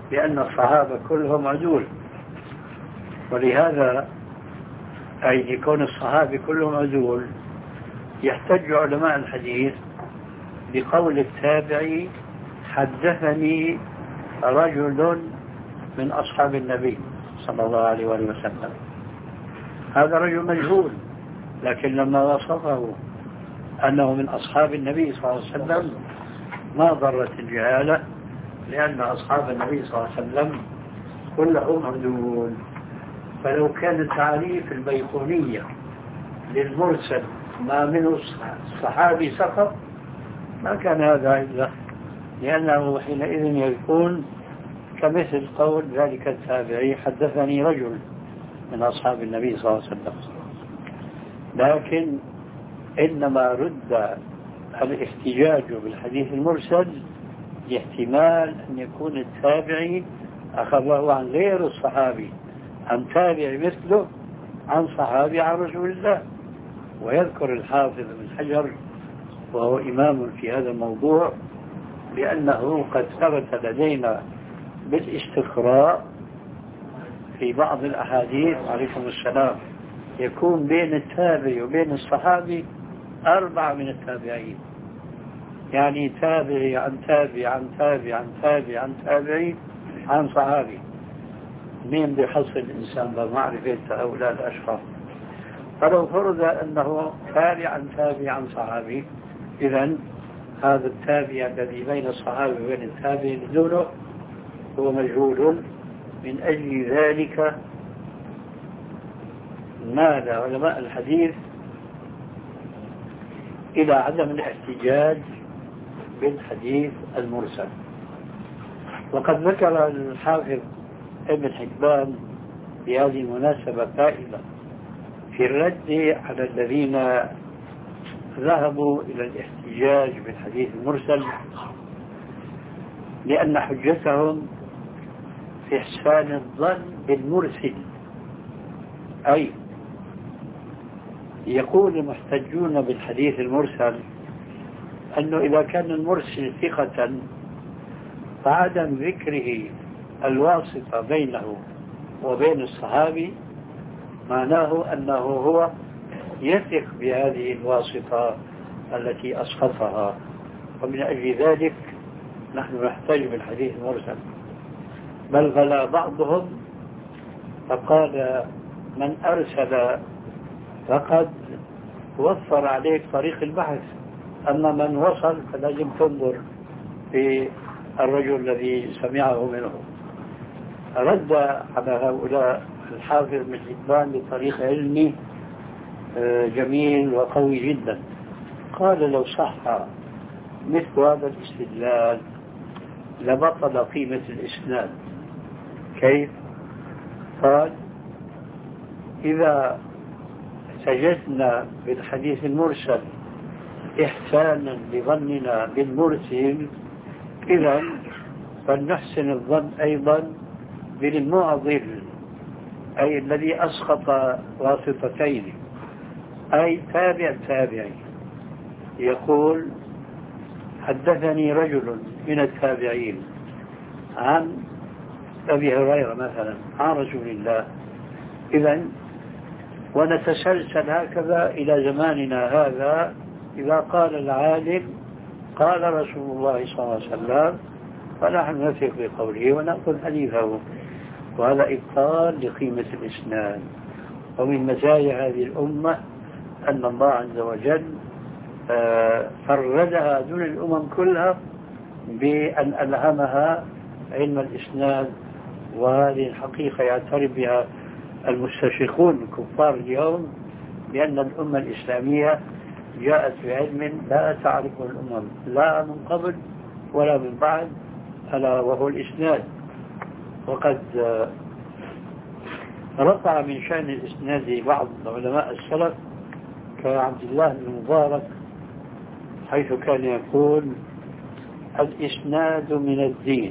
لأن الصحابة كلهم عدول، ولهذا أي يكون الصحابة كلهم عدول يحتج علماء الحديث بقول التابعي حدثني رجل من أصحاب النبي صلى الله عليه وآله وسلم. هذا رجل مجهول، لكن لما وصفه أنه من أصحاب النبي صلى الله عليه وسلم ما ضرت الجهالة، لأن أصحاب النبي صلى الله عليه وسلم كلهم عدول. فلو كان التعريف البيقونية للمرسل ما منه الصحابي سقط ما كان هذا إلا، لأنه حينئذ يكون كمثل قول ذلك التابعي حدثني رجل من أصحاب النبي صلى الله عليه وسلم. لكن إنما رد الاحتجاج بالحديث المرسل لاحتمال أن يكون التابعي أخذه عن غير الصحابي، عن تابع مثله، عن صحابي، عن رسول الله. ويذكر الحافظ ابن حجر وهو إمام في هذا الموضوع لأنه قد ثبت لدينا بالاستقراء في بعض الأحاديث عليكم السلام يكون بين التابع وبين الصحابي 4 من التابعين، يعني تابعي عن تابع عن تابع عن تابع عن تابعي عن صحابي. مين بيحصل الإنسان بمعرفة هؤلاء الأشخاص؟ فلو فرض أنه تابع عن تابع عن صحابي، إذن هذا التابع الذي بين الصحابي وبين التابع دونه هو مجهول. من أجل ذلك مال علماء الحديث إلى عدم الاحتجاج بالحديث المرسل. وقد ذكر الحافظ ابن حبان في هذه المناسبة فائدة في الرد على الذين ذهبوا إلى الاحتجاج بالحديث المرسل، لأن حجتهم في إحسان الظن بالمرسل. أي يقول المحتجون بالحديث المرسل أنه إذا كان المرسل ثقة فعدم ذكره الواسطة بينه وبين الصحابي معناه أنه هو يثق بهذه الواسطة التي أسقطها، ومن أجل ذلك نحن نحتاج بالحديث المرسل. بل غلا بعضهم فقال من أرسل فقد وفر عليك طريق البحث، أما من وصل فلازم تنظر في الرجل الذي سمعه منه. رد على هؤلاء الحافظ بن حبان بطريق علمي جميل وقوي جدا. قال لو صح مثل هذا الاستدلال لبطل قيمة الإسناد. كيف؟ قال إذا سجدنا بالحديث المرسل إحسانا لظننا بالمرسل إذا فلنحسن الظن أيضا بالمعضل، أي الذي أسقط واسطتين، أي تابع تابعي. يقول حدثني رجل من التابعين عن أبي هريرة مثلا عن رسول الله، إذن ونتسلسل هكذا إلى زماننا هذا. إذا قال العالم قال رسول الله صلى الله عليه وسلم فنحن نثق بقوله ونأخذ حديثه، وهذا إبطال لقيمة الإسناد. ومن مزايا هذه الأمة أن الله عز وجل فردها دون الأمم كلها بأن ألهمها علم الإسناد، وهذه الحقيقة يعترف بها المستشرقون الكفار اليوم، لأن الأمة الإسلامية جاءت بعلم لا تعرفه الأمم لا من قبل ولا من بعد، ألا وهو الإسناد. وقد رفع من شأن الإسناد بعض علماء السلف كعبد الله بن المبارك، حيث كان يقول الإسناد من الدين،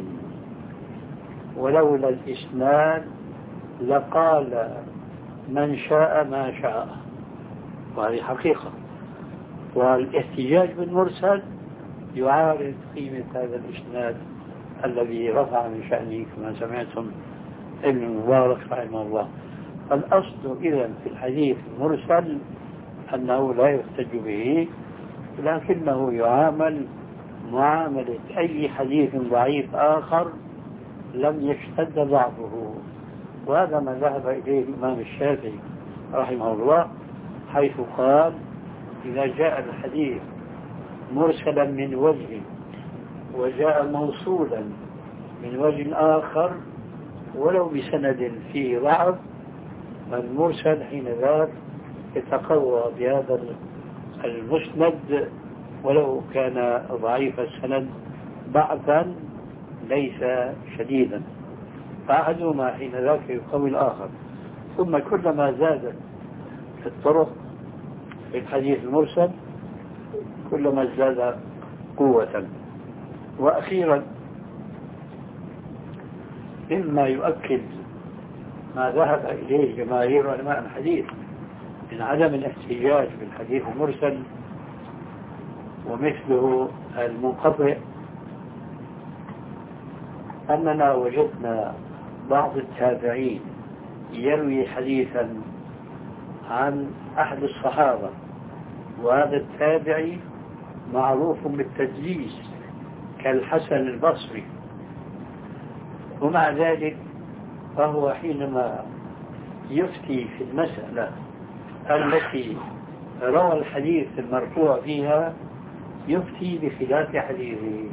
ولولا الإسناد لقال من شاء ما شاء. وهذه حقيقة. والاحتجاج بالمرسل يعارض قيمة هذا الإسناد الذي رفع من شأنه كما سمعتم ابن المبارك رحمه الله. فالأصل إذن في الحديث المرسل أنه لا يحتج به، لكنه يعامل معاملة أي حديث ضعيف آخر لم يشتد ضعفه. وهذا ما ذهب إليه الإمام الشافعي رحمه الله، حيث قال إذا جاء الحديث مرسلا من وجه وجاء موصولا من وجه آخر ولو بسند فيه ضعف، فالمرسل حينذاك يتقوى بهذا المسند ولو كان ضعيف السند ضعفا ليس شديدا، فأحدهما حينذاك يقوي الآخر. ثم كلما زادت الطرق في الحديث المرسل كلما ازداد قوة. وأخيرا مما يؤكد ما ذهب إليه جماهير علماء الحديث من عدم الاحتجاج بالحديث المرسل ومثله المنقطع، أننا وجدنا بعض التابعين يروي حديثا عن أحد الصحابة، وهذا التابعي معروف بالتدليس كالحسن البصري، ومع ذلك فهو حينما يفتي في المسألة التي روى الحديث المرفوع فيها يفتي بخلاف حديثه.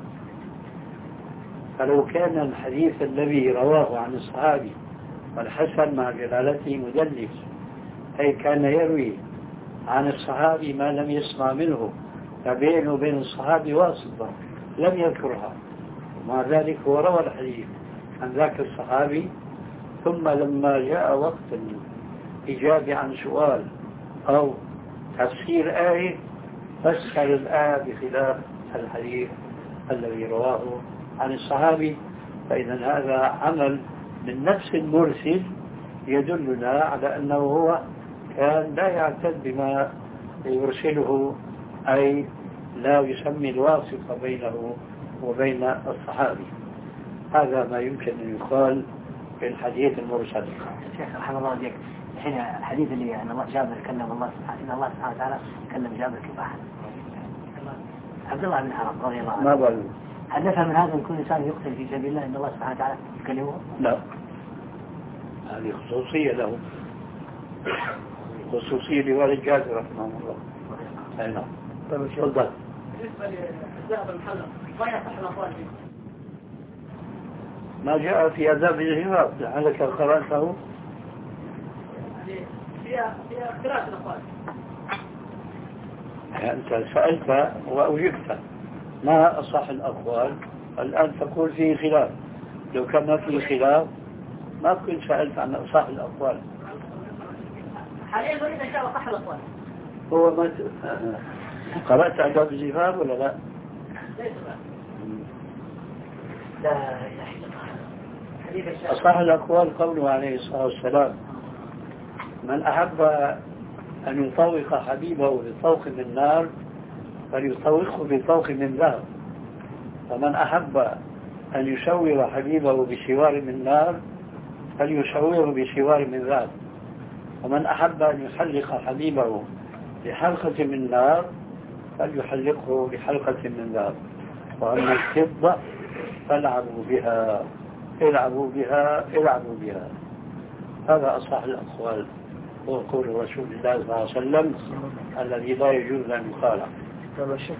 فلو كان الحديث الذي رواه عن الصحابي والحسن مع جلالته مدلس، أي كان يروي عن الصحابي ما لم يسمع منه، فبينه وبين الصحابي واسطة لم يذكرها، ومع ذلك هو روى الحديث عن ذاك الصحابي، ثم لما جاء وقت الإجابة عن سؤال أو تفسير آية فسر الآية بخلاف الحديث الذي رواه عن الصحابي. فإذا هذا عمل من نفس المرسل يدلنا على أنه هو كان لا يعتد بما يرسله، أي لا يسمي الواسطة بينه وبين الصحابي. هذا ما يمكن أن يقال في الحديث المرسل. شيخ رحمه الله وجهك، الحين الحديث اللي أن الله جابر كلم الله سبحانه، إن الله سبحانه وتعالى كلم جابر كيف أحد عبد الله بن حرام رضي الله عنه، ما بل هل نفهم من هذا أن كل إنسان يقتل في سبيل الله إن الله سبحانه وتعالى يكلمه؟ لا، هذه خصوصية له، خصوصية لوالد جابر رحمه الله. أي نعم. تفضل. بالنسبة للذهب المحلق ما يصح الأقوال فيه؟ ما جاء في أداب الهراب لعلك قرأته. فيها اختلاف الأقوال. أنت سألت وأجبت ما أصح الأقوال، الآن تقول فيه خلاف. لو كان ما فيه خلاف ما كنت سألت عن أصح الأقوال. حاليا نريد إن شاء الله صح الأقوال. هو ما قرأت أداب الزفاف ولا لا؟ ليس لا إله إلا الله. أصح الأقوال قوله عليه الصلاة والسلام: من أحب أن يطوق حبيبه بطوق من نار فليطوقه بطوق من ذهب، ومن أحب أن يشور حبيبه بشوار من نار فليشوره بشوار من ذهب، ومن أحب أن يحلق حبيبه بحلقة من نار فليحلقه بحلقة من ذهب، وأما الفضة فالعبوا بها العبوا بها العبوا بها. هذا أصح الأقوال، هو قول رسول الله صلى الله عليه وسلم الذي لا يجوز أن يقال. طيب الشيخ،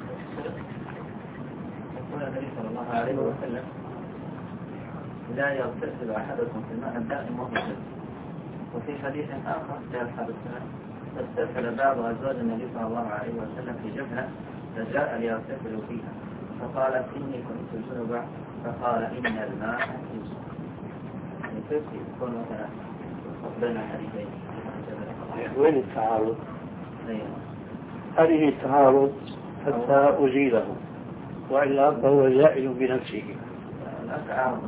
يقول النبي صلى الله عليه وسلم: لا يغتسل أحدكم في الماء الدائم وهو جنب. وفي حديث آخر جاء حدثنا فاسترسل بعض أزواج النبي صلى الله عليه وسلم في جبهة فجاء ليغتسل فيها، فقالت: إني كنت جنبا، فقال: إن الماء يجب. يعني كيف يكون مثلا بين الحديثين؟ وين التعارض؟ هذه التعارض حتى أزيله، وإلا فهو زائل بنفسه. لا تعارض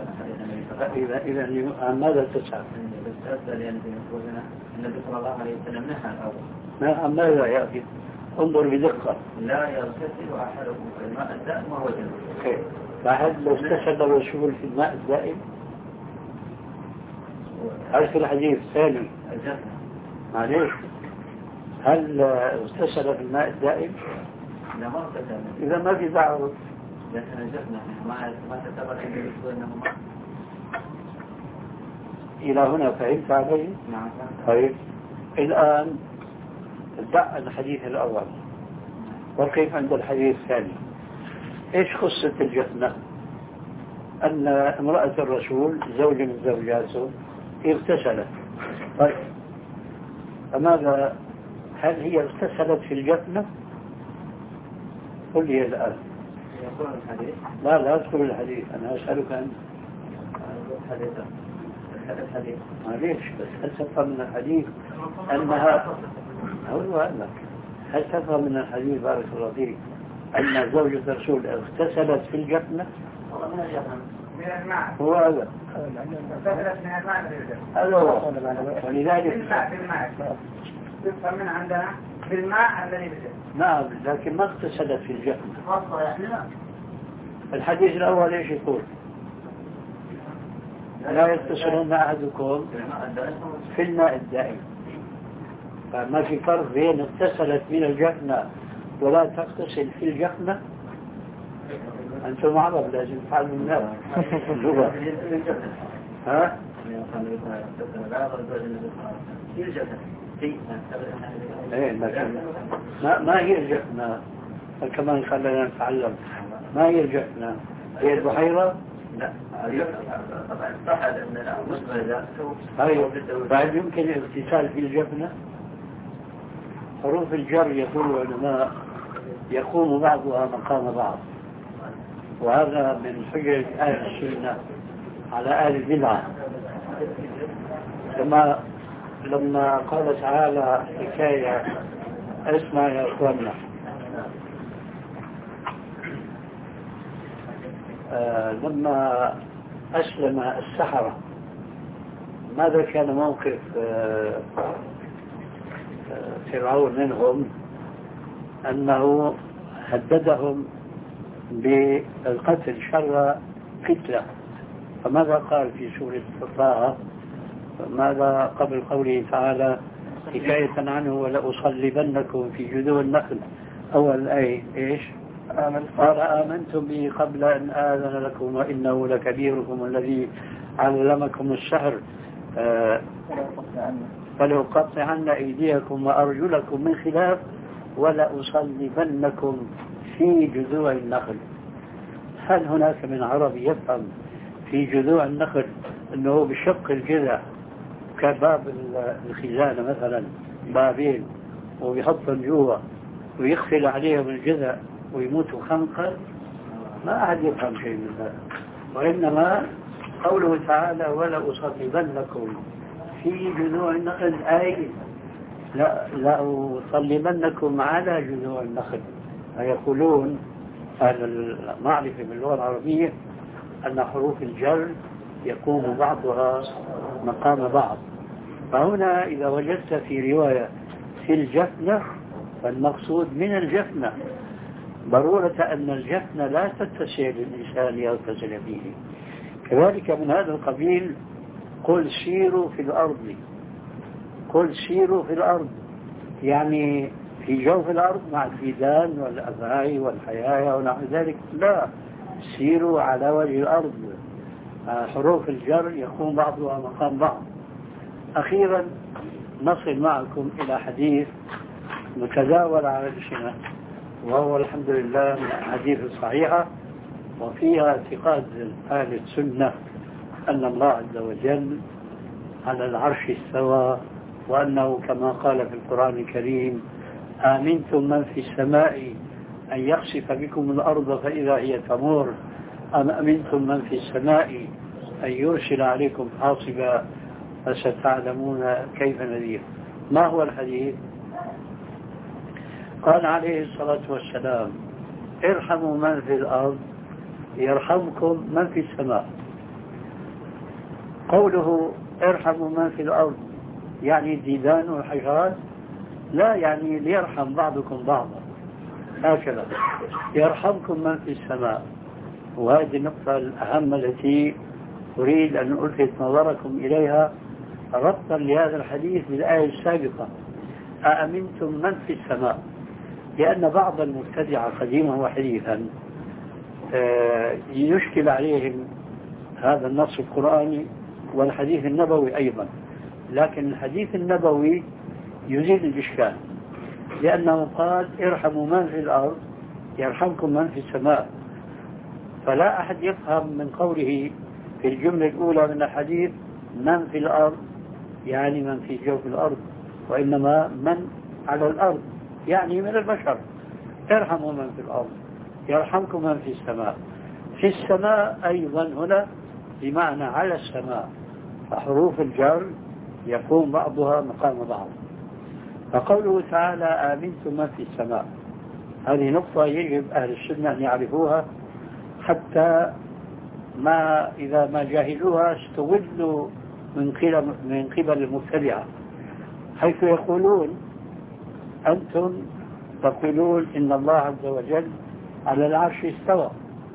إذا عن ماذا تسأل؟ أسأل يعني بمفروضنا النبي صلى الله عليه وسلم نهى الأول. عن ماذا يأتي؟ انظر بدقة. لا يغتسل أحدكم في الماء الدائم وهو جنب. فهل لو استشهد الرسول في الماء الدائم؟ هل في الحديث الثاني معليش هل استشهد في الماء الدائم؟ لا ما اغتسل. إذا ما في دعوة لكن الجفنة ما تعتبر عند الرسول أنه ما. إلى هنا فهمت علي؟ نعم. طيب الآن دع الحديث الأول وكيف عند الحديث الثاني؟ إيش قصة الجفنة؟ أن امرأة الرسول زوج من زوجاته اغتسلت. طيب فماذا؟ هل هي اغتسلت في الجفنة؟ قل لي الآن. يقول الحديث. لا أذكر الحديث، أنا أسألك أنت. الحديث. معليش بس هل تفهم من الحديث أنها هو هذا؟ هل تفهم من الحديث بارك الله فيك أن زوجة الرسول اغتسلت في الجفنة؟ والله من الجفنة. من الماء. هو هذا. اغتسلت من الماء. هذا هو. ولذلك بالماء. تفهم من عندنا بالماء الذي بجد. نعم لكن ما اغتسلت في الجفنة. خاصة يعني لا. الحديث الأول ايش يقول؟ لا يغتسلن أحدكم في الماء الدائم. فما في فرق بين اغتسلت من الجفنة ولا تغتسل في الجفنة. أنتم عرب لازم تفعلوا الناس اللغة. ها؟ ايه لكن ما هي الجفنة؟ كمان خلينا نتعلم. ما هي الجفنة؟ هي البحيرة؟ لا طبعا صحت أن بعد يمكن الاغتسال في الجفنة. حروف الجر يقول العلماء يقوم بعضها مقام بعض، وهذا من حجة أهل السنة على أهل البدعة. لما قال تعالى حكاية اسمع يا أخوانا لما أسلم السحرة ماذا كان موقف فرعون منهم؟ أنه هددهم بالقتل شر قتلة. فماذا قال في سورة طه؟ ماذا قبل قوله تعالى حكاية عنه ولأصلبنكم في جذوع النخل؟ أول أي إيش؟ قال آمنتم به قبل أن آذن لكم وإنه لكبيركم الذي علمكم السحر فلأقطعن أيديكم وأرجلكم من خلاف ولأصلبنكم في جذوع النخل. هل هناك من عربي يفهم في جذوع النخل أنه بشق الجذع كباب الخزانة مثلا بابين ويحطهم جوا ويغسل عليهم الجذع ويموتوا خنقا؟ ما أحد يفهم شيء من هذا. وإنما قوله تعالى ولأصلبنكم في جذوع النخل أي لأصلبنكم على جذوع النخل. يقولون أهل المعرفة باللغة العربية أن حروف الجر يقوم بعضها مقام بعض. فهنا إذا وجدت في رواية في الجفنة فالمقصود من الجفنة ضرورة أن الجفنة لا تتسع للإنسان يغتسل فيه. كذلك من هذا القبيل قل سيروا في الأرض. قل سيروا في الأرض يعني في جوف الأرض مع الديدان والأفعي والحيايا ونحو ذلك. لا، سيروا على وجه الأرض. حروف الجر يقوم بعضها مقام بعض. أخيرا نصل معكم إلى حديث متداول على السنة، وهو الحمد لله من الحديث الصحيحة، وفيها اعتقاد أهل السنة أن الله عز وجل على العرش استوى، وأنه كما قال في القرآن الكريم آمنتم من في السماء أن يخسف بكم الأرض فإذا هي تمور أم أمنتم من في السماء أن يرسل عليكم حاصبا فستعلمون كيف نذير. ما هو الحديث؟ قال عليه الصلاة والسلام ارحموا من في الأرض يرحمكم من في السماء. قوله ارحموا من في الأرض يعني الديدان والحشرات؟ لا، يعني ليرحم بعضكم بعضا. هكذا يرحمكم من في السماء. وهذه النقطة الأهم التي أريد أن ألفت نظركم إليها ربطا لهذا الحديث بالآية السابقة: أأمنتم من في السماء؟ لأن بعض المبتدعة قديما وحديثا يشكل عليهم هذا النص القرآني والحديث النبوي أيضا، لكن الحديث النبوي يزيد الإشكال، لأنه قال: ارحموا من في الأرض يرحمكم من في السماء. فلا أحد يفهم من قوله في الجملة الأولى من الحديث من في الأرض يعني من في جوف الأرض، وإنما من على الأرض يعني من البشر. ارحموا من في الأرض يرحمكم من في السماء. في السماء أيضا هنا بمعنى على السماء، فحروف الجر يقوم بعضها مقام بعض. فقوله تعالى: آمنتم من في السماء، هذه نقطة يجب أهل السنة أن يعرفوها، حتى إذا ما جاهلوها استغلوا من قبل المبتدعة، حيث يقولون: أنتم تقولون إن الله عز وجل على العرش استوى،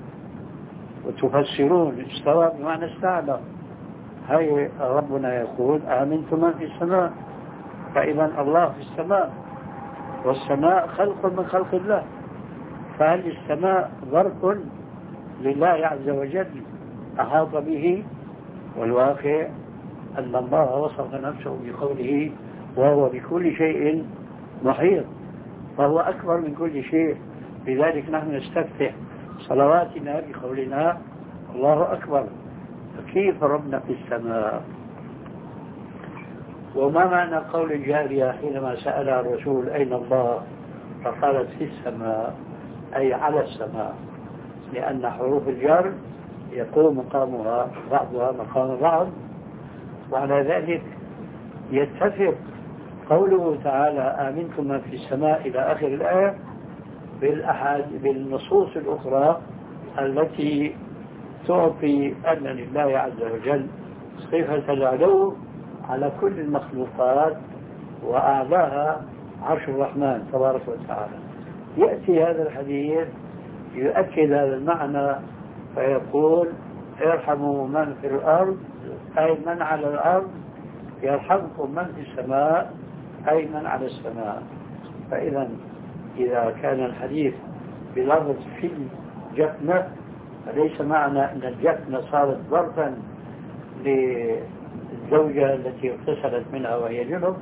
وتفسرون استوى بمعنى استعلى. هاي ربنا يقول: آمنتم من في السماء، فإذا الله في السماء، والسماء خلق من خلق الله، فهل السماء ظرف لله عز وجل أحاط به؟ والواقع أن الله وصف نفسه بقوله: وهو بكل شيء محيط، فهو أكبر من كل شيء. لذلك نحن نستفتح صلواتنا بقولنا: الله أكبر. فكيف ربنا في السماء؟ وما معنى قول الجارية حينما سألها الرسول: أين الله؟ فقالت: في السماء، أي على السماء، لأن حروف الجر يقوم مقامها بعضها مقام بعض. وعلى ذلك يتفق قوله تعالى: آمنتم من في السماء إلى آخر الآية بالنصوص الأخرى التي تعطي أن لله عز وجل صفة العلو على كل المخلوقات، وأعلاها عرش الرحمن تبارك وتعالى. يأتي هذا الحديث يؤكد هذا المعنى، فيقول: ارحموا من في الأرض، أي من على الأرض، يرحمكم من في السماء، أي من على السماء. فإذا إذا كان الحديث بلفظ في الجفنة، فليس معنى أن الجفنة صارت ظرفا للزوجة التي اغتسلت منها وهي جنب،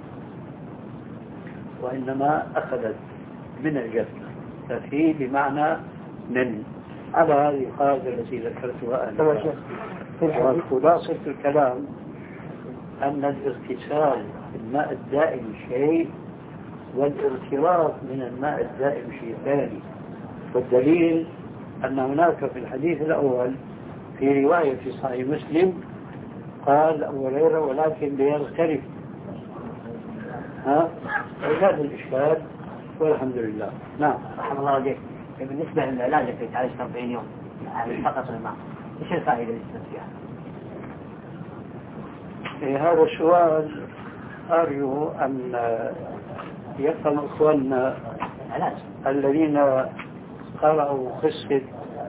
وإنما أخذت من الجفنة، ففي بمعنى من، على هذه القاعدة التي ذكرتها أنا. وخلاصة الكلام أن الاغتسال في الماء الدائم شيء، والاغتراف من الماء الدائم شيء ثاني. والدليل أن هناك في الحديث الأول في رواية في صحيح مسلم قال أبو هريرة: ولكن ليغترف. هذا الإشكال، والحمد لله. نعم. رحمه الله وجهك. بالنسبة للعلاج في تعالج 40 يوم فقط الماء، ايش الفائدة اللي فيها؟ هذا السؤال أرجو أن يفهم إخواننا الذين قرأوا قصة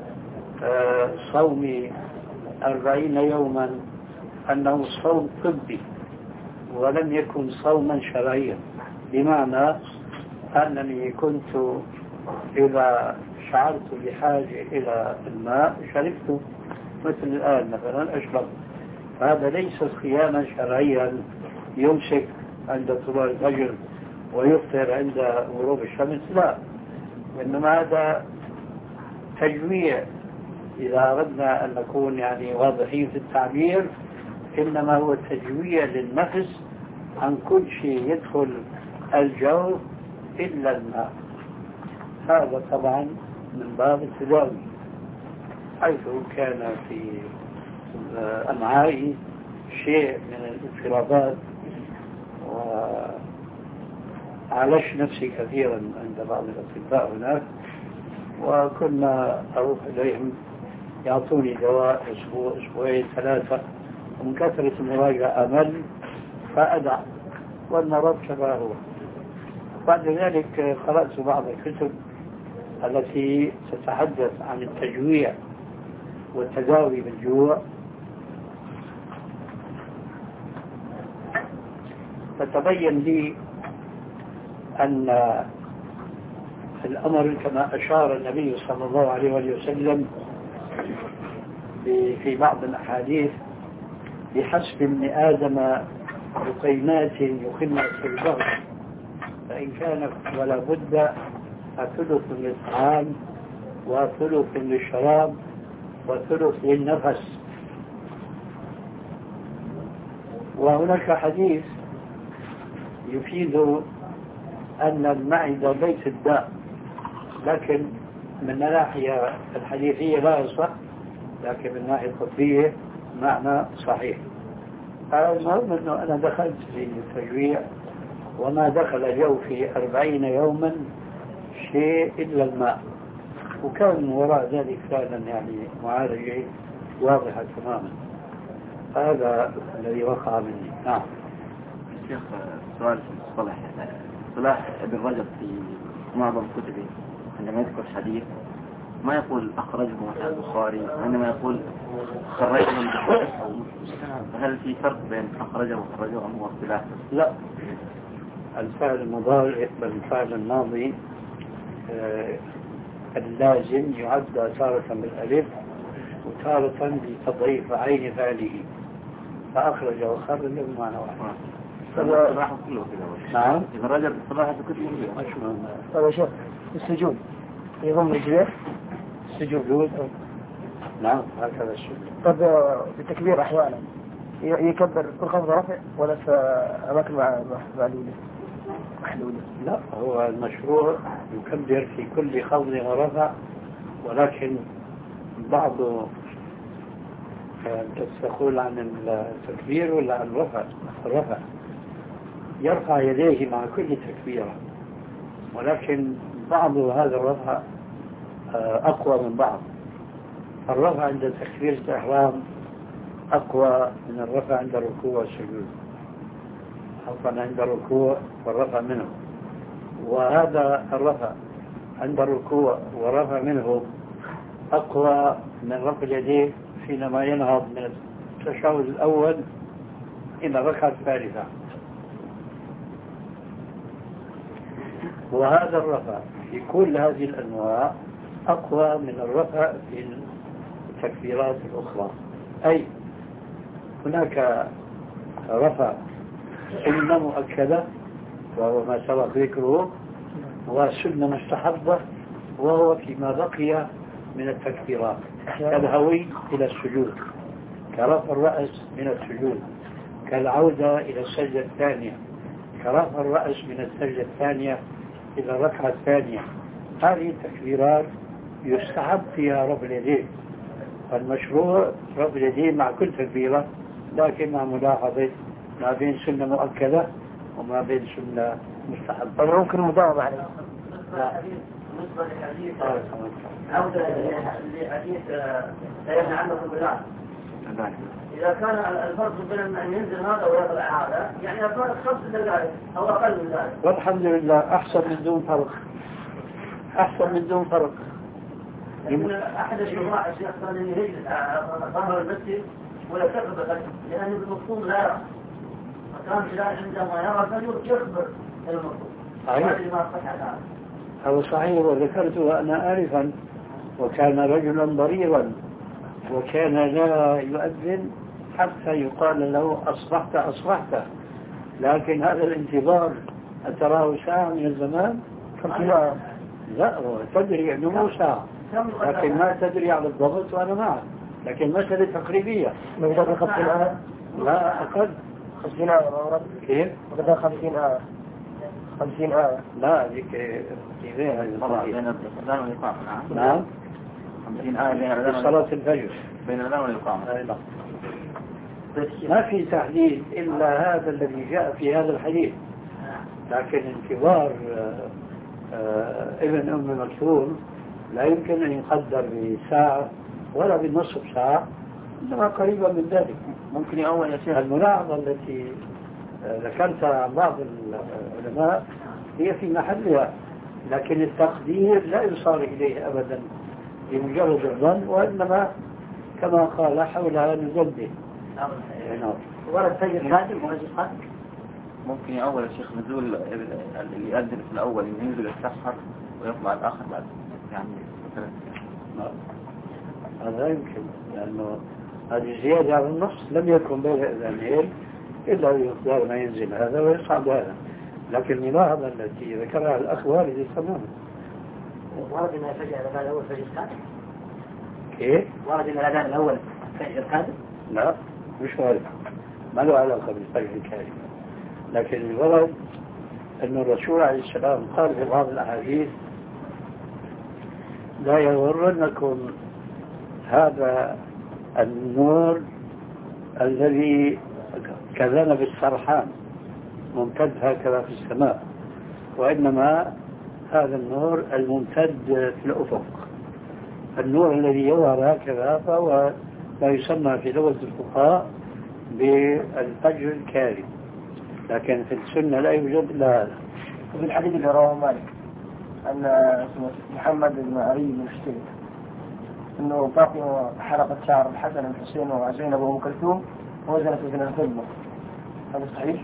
صوم 40 يوما أنه صوم طبي ولم يكن صوما شرعيا، بمعنى أنني كنت إذا شعرت بحاجة إلى الماء شربته، مثل الآن مثلا أشرب. هذا ليس صياما شرعيا يمسك عند طلوع الفجر ويفطر عند غروب الشمس، لا، وإنما هذا تجويع. إذا أردنا أن نكون يعني واضحين في التعبير، إنما هو تجويع للنفس عن كل شيء يدخل الجو إلا الماء. هذا طبعا من باب التداوي، حيث كان في أمعائي شيء من الاضطرابات، وعالجت نفسي كثيرا عند بعض الأطباء هناك، وكنا أروح إليهم يعطوني دواء أسبوع أسبوعين ثلاثة، ومن كثرة المراجعة أمل فأدع، والمرض شبهه. بعد ذلك قرأت بعض الكتب التي تتحدث عن التجويع والتداوي بالجوع، فتبين لي أن الأمر كما أشار النبي صلى الله عليه وسلم في بعض الأحاديث بحسب ابن آدم لقيمات يخن في البغض، فإن كان ولا بد ثلث للطعام وثلث للشراب وثلث للنفس. وهناك حديث يفيد أن المعدة بيت الداء، لكن من الناحية الحديثية لا يصح، لكن من الناحية الطبية معنى صحيح. المهم أنه أنا دخلت في التجويع وما دخل جوفي 40 يوما شيء إلا الماء، وكان وراء ذلك فعلا يعني معالجة واضحة تماما. هذا الذي وقع مني. نعم. الشيخ سؤال في الصلاح، صلاح ابن رجب في معظم كتبه عندما يذكر حديث ما يقول أخرجه مثلا البخاري، وإنما يقول خرجه البخاري. فهل في فرق بين أخرجه وخرجه أم هو اختلاف؟ لا، الفعل المضارع يقبل الفعل الماضي اللازم يعد تارة بالألف وتارة بتضعيف عين فعله، فأخرج وخرج بمعنى واحد. الصلاح كله كذا. نعم. ابن رجب الصلاح كتبه كله. طيب يا شيخ، السجود يضم الجبير السجود. نعم هكذا السجود. طب بالتكبير أحيانا يكبر كل خفض رفع ولا في أماكن معلولة محلولة؟ لا، هو المشروع يكبر في كل خفض ورفع، ولكن بعض تقول عن التكبير ولا عن الرفع يرفع يديه مع كل تكبيرة، ولكن بعض هذا الرفع أقوى من بعض. الرفع عند تكبيرة الإحرام أقوى من الرفع عند الركوع والسجود، خاصة عند الركوع والرفع منه، وهذا الرفع عند الركوع والرفع منه أقوى من رفع اليدين حينما ينهض من التشهد الأول إلى الركعة الثالثة. وهذا الرفع في كل هذه الأنواع أقوى من الرفع في التكبيرات الأخرى. أي هناك رفع سنة مؤكدة وهو ما سبق ذكره، وسنة مستحبة وهو فيما بقي من التكبيرات، كالهوي إلى السجود، كرفع الرأس من السجود، كالعودة إلى السجدة الثانية، كرفع الرأس من السجدة الثانية إلى الركعة الثانية. هذه التكبيرات يستحب فيها رفع اليدين، فالمشروع رفع اليدين مع كل تكبيرة، لكن مع ملاحظة ما بين سنة مؤكدة وما بين سنة مستحبة. ممكن المداومة عليه. بالنسبة لحديث عودة لحديث لا يمنع عنه البلاد، إذا كان الفرق بين أن ينزل هذا ويطلع هذا، يعني أكون 5 دقائق أو أقل من ذلك، والحمد لله أحسن من دون فرق، أحسن من دون فرق. أحد الشراح الشيخ قال لي يجلس ظهر المسجد ولا يكبر، لأن المفهوم لا يرى، فكان بلال عندما يرى فجر يخبر المفهوم. هذا صحيح، وذكرته أنا آنفا، وكان رجلا ضريرا وكان لا يؤذن حتى يقال له أصبحت أصبحت، لكن هذا الانتظار أتراه ساعة من الزمان؟ لا، تدري أنه مو ساعة، لكن ما تدري على الضبط وأنا معه، لكن مسألة تقريبية. من قبل 50 آية؟ لا أقل. 50 آية. كيف؟ قبل 50 آية. 50 آية. لا ذيك غير هذه بين الأذان والإقامة. نعم. 50 آية بين الأذان صلاة الفجر. بين الأذان والإقامة. لا. ما في تحديد إلا هذا الذي جاء في هذا الحديث، لكن انتظار ابن أم مكتوم لا يمكن أن يقدر بساعة ولا بنصف ساعة، إنما قريبا من ذلك. ممكن أول يا شيخ الملاحظة التي ذكرتها عن بعض العلماء هي في محلها، لكن التقدير لا يصار إليه أبدا بمجرد الظن، وإنما كما قال حولها نزبه. ورد فجر خادم ورجل خادم. ممكن أول الشيخ نزول اللي يأذن في الأول ينزل يتسحر ويطلع الآخر بعد يعني هذا يمكن، لأنه هذه زيادة على النص، لم يكن بين الأذانين إلا بمقدار ما ينزل هذا ويصعد هذا. لكن الملاحظة التي ذكرها الأخ واردة تماما. ورد أن الفجر الأذان الأول فجر خادم. كيف؟ ورد أن الأذان الأول فجر خادم. لا مش وارد، ما له علاقة بالفجر الكاذب. لكن الورد أن الرسول عليه السلام قال في بعض الأحاديث: لا يغرنكم هذا النور الذي كذنب السرحان ممتد هكذا في السماء، وإنما هذا النور الممتد في الأفق. النور الذي يظهر هكذا فهو ما يسمى في لغة الفقهاء بالفجر الكاذب، لكن في السنة لا يوجد إلا هذا. وفي الحديث اللي رواه مالك أن محمد بن علي بن حسين أنه فاطمة حرقت شعر الحسن والحسين وزينب وأم كلثوم ووزنت وزن الفضة، هذا صحيح؟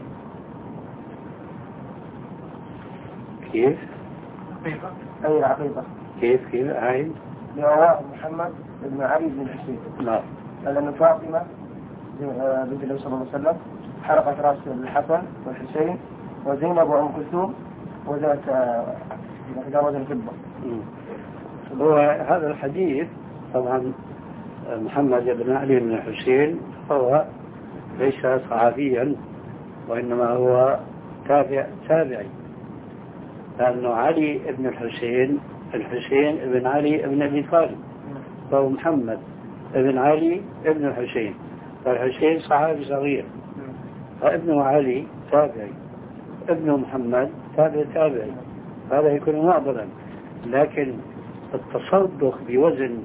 كيف؟ أي العقيدة؟ كيف هاي؟ لرواه محمد بن علي بن حسين. لا. لأن فاطمة بنت النبي صلى الله عليه وسلم حرقت رأس الحسن والحسين وزينب وأم كلثوم وزنت وزن الفضة. هو هذا الحديث طبعا محمد بن علي بن الحسين هو ليس صحابيا، وإنما هو تابعي، لأنه علي بن الحسين بن علي بن أبي طالب، فهو محمد بن علي بن الحسين، فالحسين صحابي صغير، فابنه علي تابعي، ابنه محمد تابعي، هذا يكون معضلا. لكن التصدق بوزن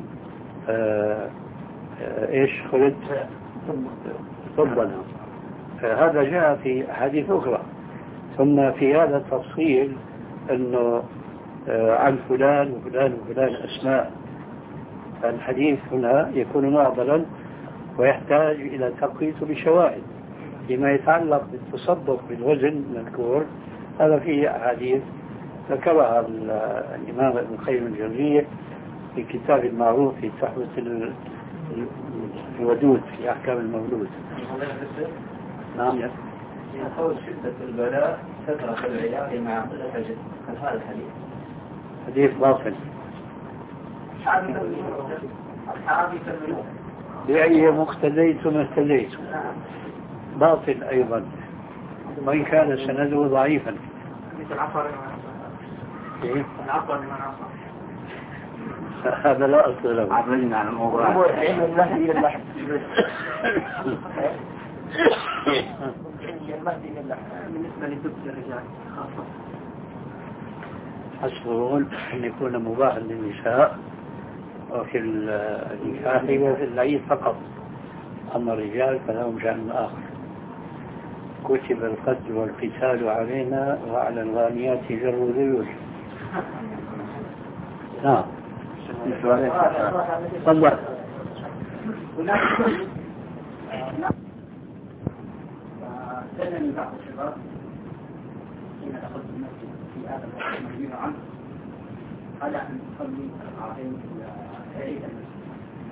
ايش خلد فضلا هذا جاء في حديث أخرى. ثم في هذا التفصيل أنه عن فلان وفلان وفلان أسماء، الحديث هنا يكون معضلا ويحتاج إلى تقييد بشواهد. فيما يتعلق بالتصدق بالوزن المذكور هذا فيه أحاديث ذكرها الإمام ابن القيم الجوزية في كتاب المعروف في تحوة الودود في أحكام المولود. نعم. يقول شدة البلاء تترك العيال مع قلة الجد، هذا الحديث حديث باطل. بأي مقتديتم اهتديتم، باطل أيضا وإن كان سنده ضعيفا. هذا لا أصل له. عرجنا على الموضوع. بالنسبة لدبس الرجال خاصة حسبه أن يكون مباحا للنساء وفي النكاح وفي العيد فقط، أما الرجال فلهم شأن آخر. كتب القتل والقتال علينا وعلى الغانيات جر ذيول. نعم. تفضل. سألني بعض الشباب حين دخلت المسجد في هذا الوقت المجيب عنه على أن نصلي ركعتين في عيد المسجد،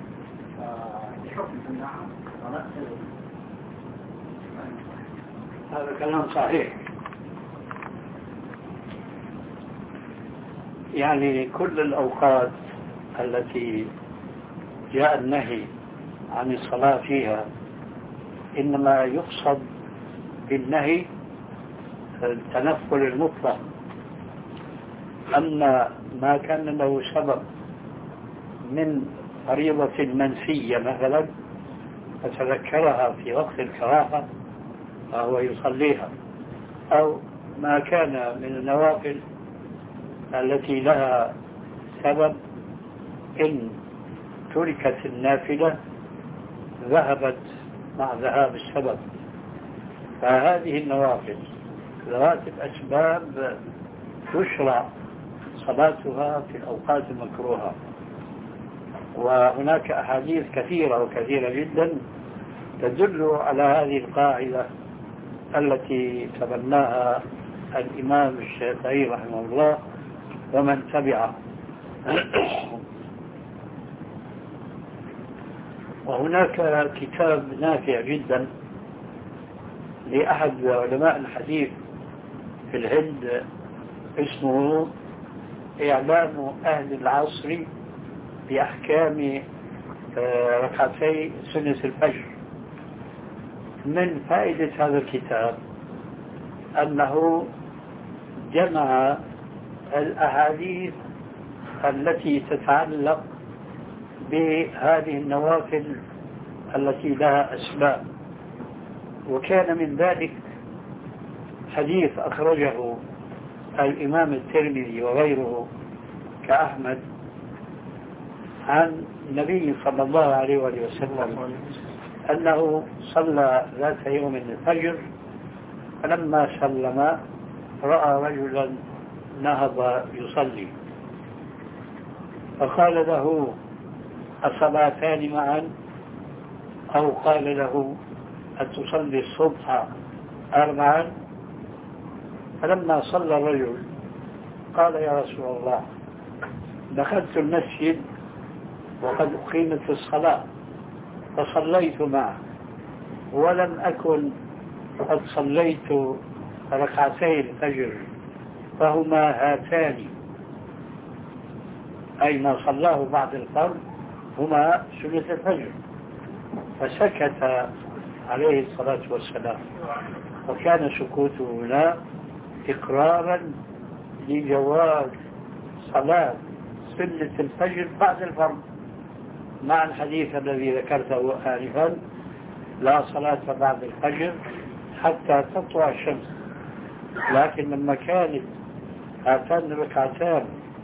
بحكم أنها صلاة سلوية. هذا كلام صحيح، يعني كل الأوقات التي جاء النهي عن الصلاة فيها إنما يقصد بالنهي التنفل المطلق. أما ما كان له سبب من فريضة منسية مثلا فتذكرها في وقت الكراهة فهو يصليها، أو ما كان من النوافل التي لها سبب إن تركت النافلة ذهبت مع ذهاب السبب. فهذه النوافل ذوات الأسباب تشرع صلاتها في الأوقات المكروهة، وهناك أحاديث كثيرة وكثيرة جدا تدل على هذه القاعدة التي تبناها الإمام الشافعي رحمه الله ومن تبعه. وهناك كتاب نافع جدا لأحد علماء الحديث في الهند اسمه إعلام أهل العصر بأحكام ركعتي سنة الفجر. من فائدة هذا الكتاب أنه جمع الأحاديث التي تتعلق بهذه النوافل التي لها أسباب، وكان من ذلك حديث أخرجه الإمام الترمذي وغيره كأحمد عن النبي صلى الله عليه وسلم أنه صلى ذات يوم الفجر، فلما سلم رأى رجلا نهض يصلي فقال له الصلاتان معا، أو قال له أتصلي الصبح أربعا؟ فلما صلى الرجل قال يا رسول الله دخلت المسجد وقد أقيمت الصلاة فصليت معه ولم أكن قد صليت ركعتي الفجر فهما هاتان، أي ما صلاه بعد الفرض هما سنة الفجر. فسكت عليه الصلاة والسلام، وكان سكوته هنا إقرارا لجواز صلاة سنة الفجر بعد الفرض، مع الحديث الذي ذكرته آنفا لا صلاة بعد الفجر حتى تطلع الشمس. لكن لما كانت هاتان الركعتان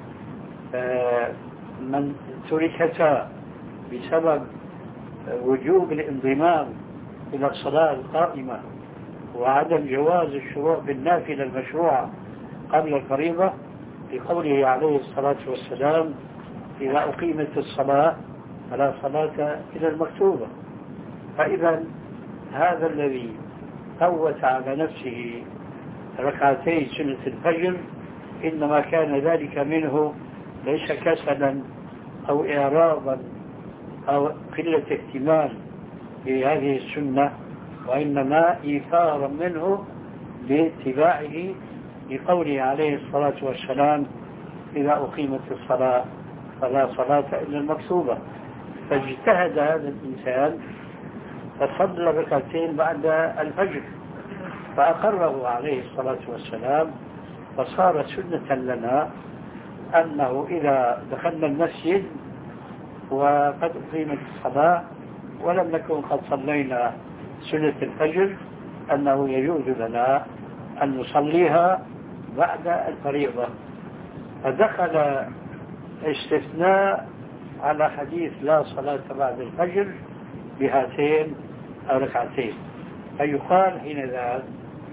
من تركتا بسبب وجوب الانضمام إلى الصلاة القائمة وعدم جواز الشروع بالنافلة المشروعة قبل الفريضة، لقوله عليه الصلاة والسلام إذا أقيمت الصلاة فلا صلاة إلى المكتوبة. فإذا هذا الذي فوت على نفسه ركعتي سنة الفجر إنما كان ذلك منه ليس كسلا أو إعراضا أو قلة اهتمام بهذه السنة، وإنما إيثارا منه باتباعه لقوله عليه الصلاة والسلام إذا أقيمت الصلاة فلا صلاة إلا المكتوبة. فاجتهد هذا الإنسان فصلى ركعتين بعد الفجر فأقره عليه الصلاة والسلام، فصار سنة لنا أنه إذا دخلنا المسجد وقد أقيمت الصلاة ولم نكن قد صلينا سنة الفجر أنه يجوز لنا أن نصليها بعد الفريضة. فدخل استثناء على حديث لا صلاة بعد الفجر بهاتين الركعتين. فيقال حينذاك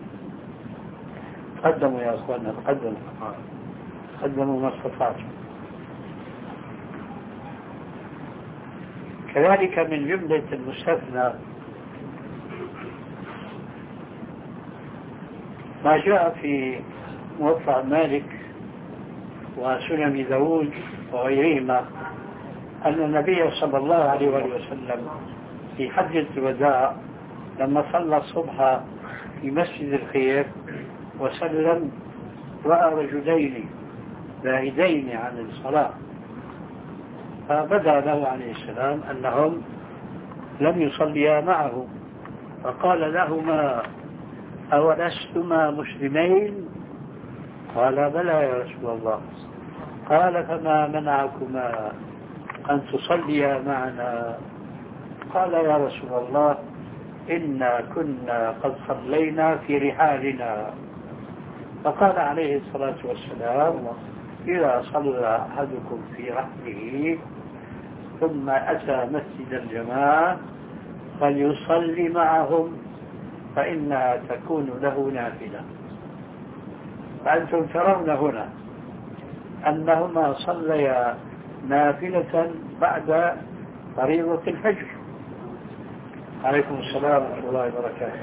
تقدموا يا أخوانا، تقدموا ما استطعتم. كذلك من جملة المستثنى ما جاء في موطأ مالك وسنن داود وغيرهما أن النبي صلى الله عليه وسلم في حجة الوداع لما صلى الصبح في مسجد الخير وسلم رأى رجلين بعيدين عن الصلاة، فبدأ له عليه السلام أنهم لم يصليا معه، فقال لهما أولستما مسلمين؟ قال بلى يا رسول الله. قال فما منعكما أن تصليا معنا؟ قال يا رسول الله إنا كنا قد صلينا في رحالنا. فقال عليه الصلاة والسلام إذا صلى أحدكم في رحله ثم أتى مسجد الجماعة فليصلي معهم فإنها تكون له نافلة. فأنتم ترون هنا أنهما صليا نافلة بعد فريضة الفجر. عليكم السلام ورحمة الله وبركاته.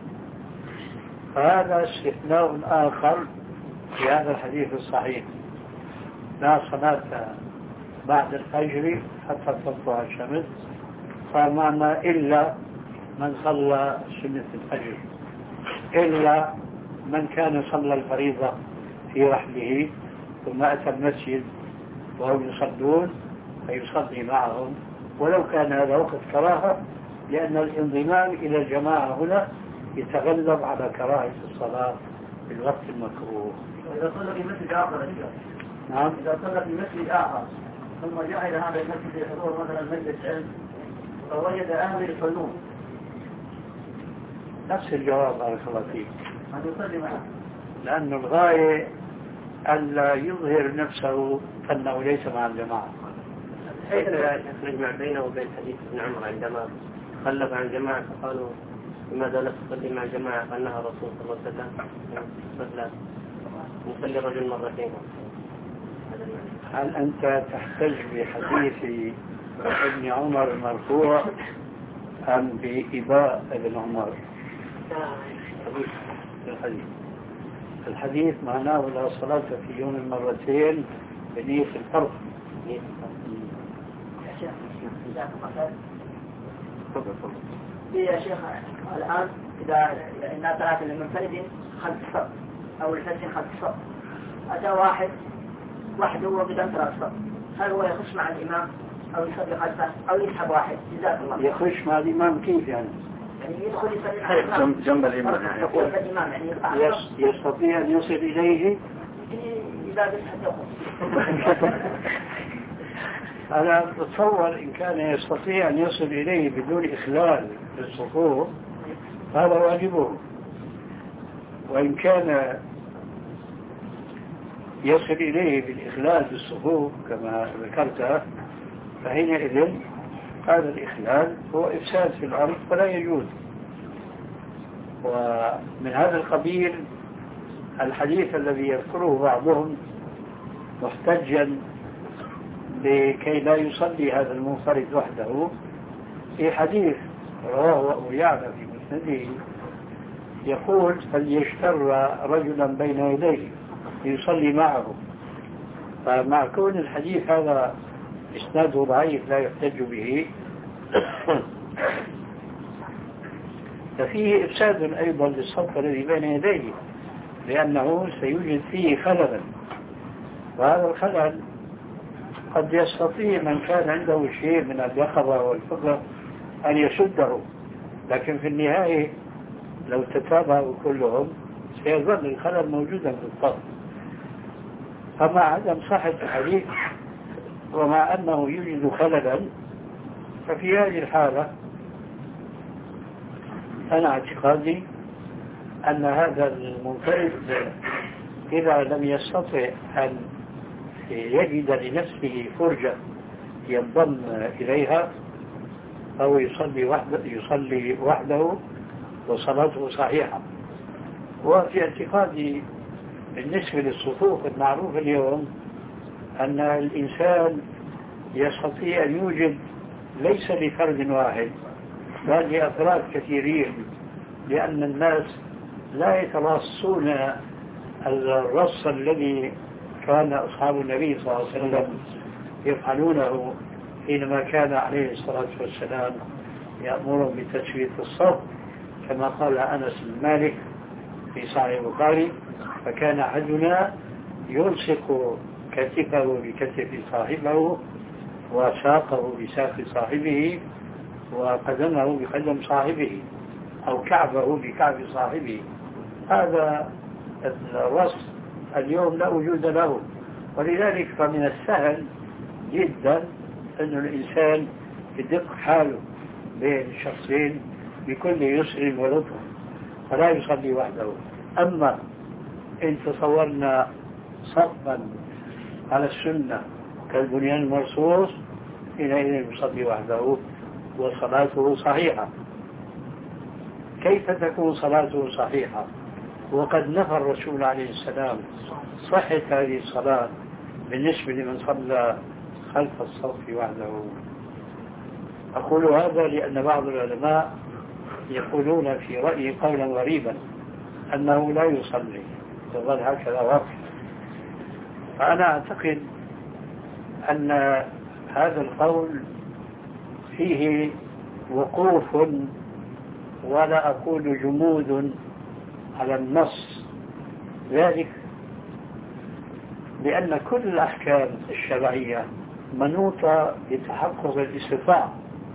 فهذا استثناء آخر في هذا الحديث الصحيح، لا صلاة بعد الفجر حتى تطلع الشمس، فمعنى إلا من صلى سنة الفجر، إلا من كان صلى الفريضة في رحله ثم أتى المسجد وهم يصلون فيصلي معهم، ولو كان هذا وقت كراهة، لأن الانضمام إلى الجماعة هنا يتغلب على كراهة الصلاة في الوقت المكروه. إذا صلى في مسجد آخر نعم. إذا صلى في مسجد آخر ثم جاء إلى هذا المسجد لحضور مثلا مجلس علم فوجد أهل يصلون، نفس الجواب بارك الله فيك، هل يصلي معه؟ لأن الغاية ألا يظهر نفسه أنه ليس مع الجماعة. حيث نجمع بينه وبين حديث ابن عمر عندما خلف عن جماعة فقالوا لماذا لا تصلي مع جماعة؟ قالها الرسول صلى الله عليه وسلم يصلي رجل مرتين. هل أنت تحتج بحديث ابن عمر المرفوع أم بإباء ابن عمر؟ الحديث معناه لا صلاة في يوم مرتين بنية الفرض. يا شيخ الآن إذا إنها ثلاثة للمنفرد خلف الصف أو الفتح خلف الصف، أتى واحد وحده وقدام ثلاث صف، هل هو يخش مع الإمام أو يصلي خلفه أو يسحب واحد؟ جزاك الله. يخش مع الإمام كيف يعني؟ يعني يدخل يصلي مع الإمام جنب الإمام يعني يستطيع أن يصل إليه إذا بس حتى أنا أتصور إن كان يستطيع أن يصل إليه بدون إخلال بالصفوف هذا واجبه، وإن كان يصل إليه بالإخلال بالصفوف كما ذكرت فحينئذ هذا الإخلال هو إفساد في الأرض فلا يجوز. ومن هذا القبيل الحديث الذي يذكره بعضهم محتجا لكي لا يصلي هذا المنفرد وحده، في حديث رواه أبو يعلى في مسنده يقول فليشتر رجلا بين يديه يصلي معه، فمع كون الحديث هذا إسناده ضعيف لا يحتج به ففيه إفساد أيضا للصف الذي بين يديه، لأنه سيوجد فيه خللا، وهذا الخلل قد يستطيع من كان عنده شيء من اليقظة والفقه أن يسده، لكن في النهاية لو تتابعوا كلهم سيظل الخلل موجودا في الصف. فمع عدم صحة الحديث ومع أنه يوجد خللا ففي هذه الحالة أنا اعتقادي أن هذا المنفرد إذا لم يستطع أن يجد لنفسه فرجة ينضم إليها أو يصلي وحده وصلاته صحيحة. وفي اعتقادي بالنسبة للصفوف المعروف اليوم أن الإنسان يستطيع أن يوجد ليس لفرد واحد بل لأفراد كثيرين، لأن الناس لا يتراصون الرص الذي كان أصحاب النبي صلى الله عليه وسلم يفعلونه حينما كان عليه الصلاة والسلام يأمرهم بتسوية الصف، كما قال أنس بن مالك في صحيح البخاري فكان أحدنا يلصق كتفه بكتف صاحبه وساقه بساق صاحبه وقدمه بقدم صاحبه أو كعبه بكعب صاحبه. هذا الرص اليوم لا وجود له، ولذلك فمن السهل جدا أن الإنسان يدق حاله بين الشخصين بكل يسر ولطف فلا يصلي وحده. أما إن تصورنا صفا على السنة كالبنيان المرصوص حينئذ يصلي وحده وصلاته صحيحة. كيف تكون صلاته صحيحة وقد نفى الرسول عليه السلام صحة هذه الصلاة بالنسبة لمن صلى خلف الصف وحده. أقول هذا لأن بعض العلماء يقولون في رأيي قولا غريبا أنه لا يصلي، يظل هكذا واقف. فأنا أعتقد أن هذا القول فيه وقوف ولا أقول جمود على النص، ذلك لأن كل الأحكام الشرعية منوطة بتحقق الاستطاعة.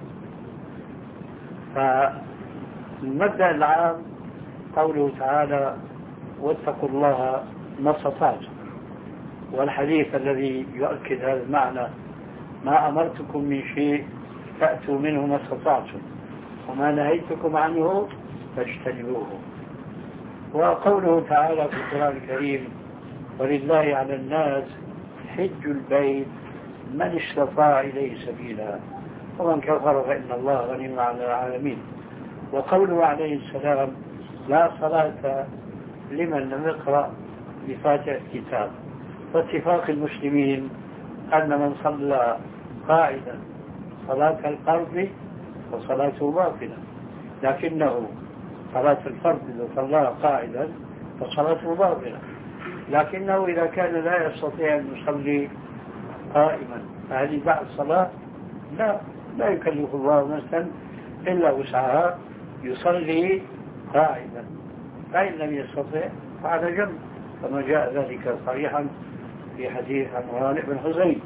فالمبدأ العام قوله تعالى واتقوا الله ما استطعتم، والحديث الذي يؤكد هذا المعنى ما أمرتكم من شيء فأتوا منه ما استطعتم وما نهيتكم عنه فاجتنبوه. وقوله تعالى في القرآن الكريم ولله على الناس حج البيت من استطاع إليه سبيلا ومن كفر فإن الله غني عن العالمين. وقوله عليه السلام لا صلاة لمن لم يقرأ بفاتحة الكتاب. واتفاق المسلمين أن من صلى قاعدا صلاة الفرض فصلاته باطلة، لكنه صلاة الفرض إذا صلاها قاعدا فصلاته باطلة، لكنه إذا كان لا يستطيع أن يصلي قائما فهذه بعد صلاة لا يكلف الله نفسا إلا وسعها يصلي قاعدا، فإن لم يستطع فعلى جنب، كما جاء ذلك صريحا في حديث عمران بن حزين.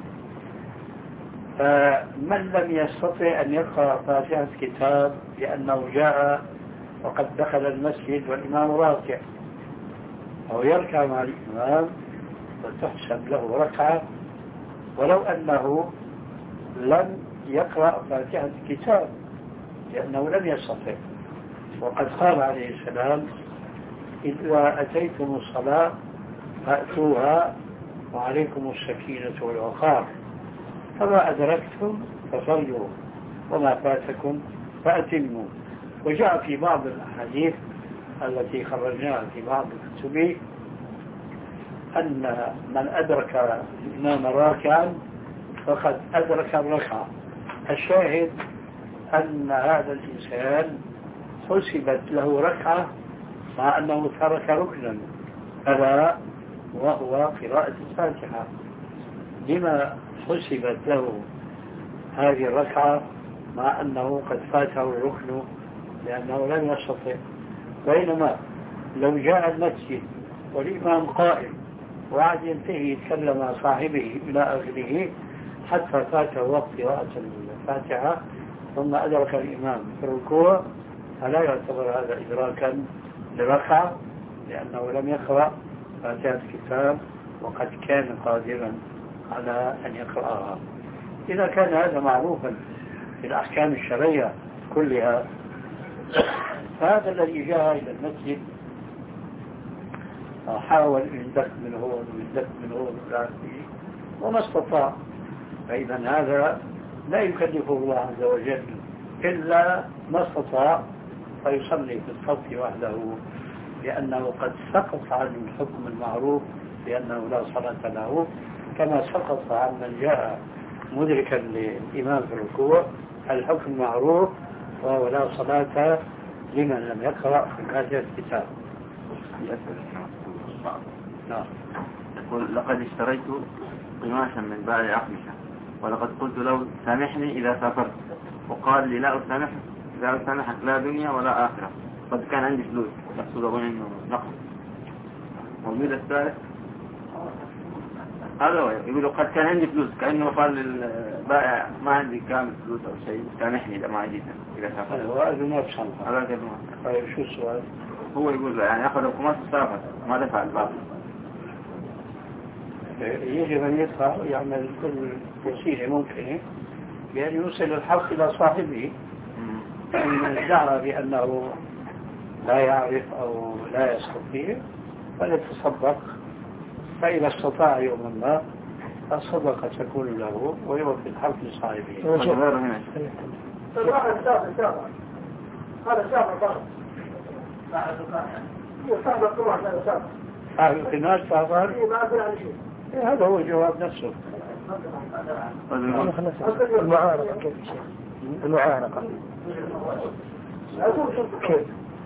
فمن لم يستطع أن يقرأ فاتحة الكتاب لأنه جاء وقد دخل المسجد والإمام راكع أو يركع مع الإمام فتحسب له ركعة ولو أنه لم يقرأ فاتحة الكتاب لأنه لم يستطع. وقد قال عليه السلام إذا أتيتم الصلاة فأتوها وعليكم السكينة والوقار، فما أدركتم فصلوا وما فاتكم فأتموا. وجاء في بعض الأحاديث التي خرجناها في بعض الكتب أن من أدرك الإمام راكعا فقد أدرك الركعة. الشاهد أن هذا الإنسان حسبت له ركعة مع أنه ترك ركنا ألا وهو قراءة الفاتحة. لما حسبت له هذه الركعة مع أنه قد فاته الركن لأنه لم يستطع؟ بينما لو جاء المسجد والإمام قائم وعاد ينتهي يتكلم مع صاحبه إلى آخره حتى فاته وقت قراءة الفاتحة ثم أدرك الإمام في الركوع، فلا يعتبر هذا إدراكا لركعة لأنه لم يقرأ فاتحة الكتاب وقد كان قادرا على أن يقرأها. إذا كان هذا معروفا في الأحكام الشرعية كلها، فهذا الذي جاء إلى المسجد حاول يندك من هون ويندك من هون وما استطاع، فإذا هذا لا يكلفه الله عز وجل إلا ما استطاع، فيصلي في الصف وحده لأنه قد سقط عن الحكم المعروف لأنه لا صلاة له، كما سقط عن من جاء مدركا للإمام في الركوع الحكم المعروف وهو لا صلاة لمن لم يقرأ في فاتحة الكتاب. نعم. يقول لقد اشتريت قماشا من بائع أقمشة ولقد قلت له سامحني إذا سافرت، وقال لي لا أسامحك لا دنيا ولا آخرة، قد كان عندي فلوس، يحصل أظن إنه نقص. والميل الثالث هذا هو يقول قد كان عندي فلوس، كأنه قال للبائع ما عندي كامل فلوس أو شيء سامحني إذا ما عندي إذا سافرت. هذا ما بصنفه. طيب شو السؤال؟ هو يقول يعني أخذ القماش وسافر ما دفع الباقي. يجب أن يدفع يعمل كل وسيلة ممكنة بأن يوصل الحق إلى صاحبه. إن ادعى بأنه لا يعرف أو لا يستطيع فليتصدق، فإذا استطاع يوما ما الصدقة تكون له ويوفي الحق لصاحبه. هذا سافر بره. سافر طبعا هذا سافر. القماش سافر؟ هذا هو الجواب نفسه. المعانقة كيف شيء؟ المعانقة كيف؟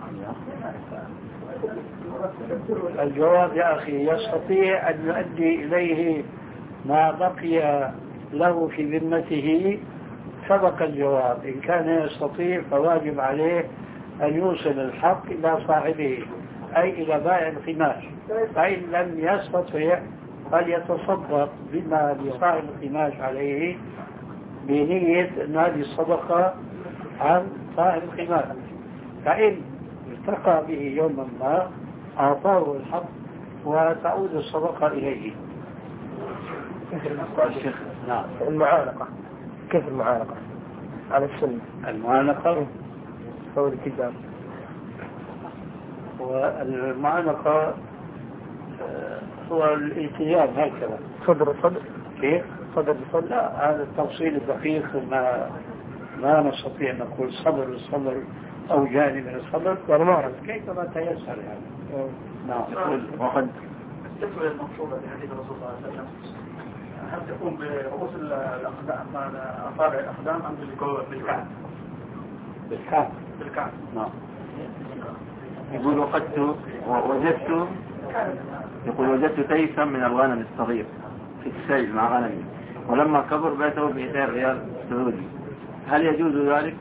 الجواب يا أخي يستطيع أن يؤدي إليه ما بقي له في ذمته. سبق الجواب. إن كان يستطيع فواجب عليه أن يوصل الحق إلى صاحبه أي إلى بائع القماش. فإن لم يستطيع فليتصدق بما لصاحب القماش عليه بنية أن هذه الصدقة عن صاحب القماش. فإن التقى به يوما ما أعطاه الحق وتعود الصدقة إليه. نعم. المعانقة كيف المعانقة على السنة؟ المعانقة هو الالتزام. والمعانقة هو الالتزام هكذا. صدر صدر كيف؟ صدر بصدر. لا، هذا التفصيل الدقيق ما نستطيع أن نقول صدر الصدر أو جانب من الصدر، يعني ما أعرف كيفما تيسر يعني. نعم. وقد بالنسبة للمقصودة في حديث الرسول صلى الله عليه وسلم، هل تكون برؤوس الأقدام أصابع الأقدام أم بالكعب؟ بالكعب. نعم. يقول وجدت تيسا من الغنم الصغير في السيل مع غنمي، ولما كبر بيته ب200 ريال سعودي، هل يجوز ذلك؟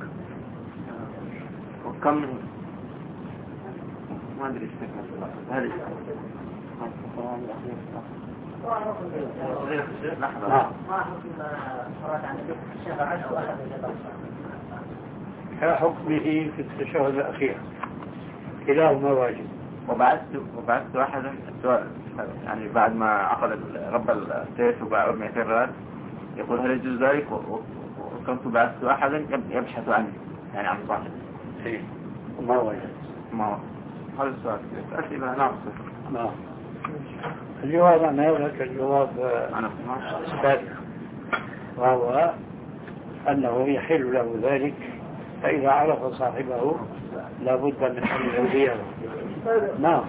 وكم ما أدري هل كحكمه في التشهد الأخير كلاهما واجب. وبعثت أحدا السؤال يعني بعد ما عقد رب السيف وباع 200 ريال، يقول هل يجوز ذلك؟ وكنت بعثت أحدا يبحث عنه يعني عن صاحب. ما واجب. ما هذا السؤال أسئلة ناقصة. نعم. الجواب عن هذا الجواب السابق، وهو أنه يحل له ذلك، فإذا عرف صاحبه لابد من أن يوديه. نعم.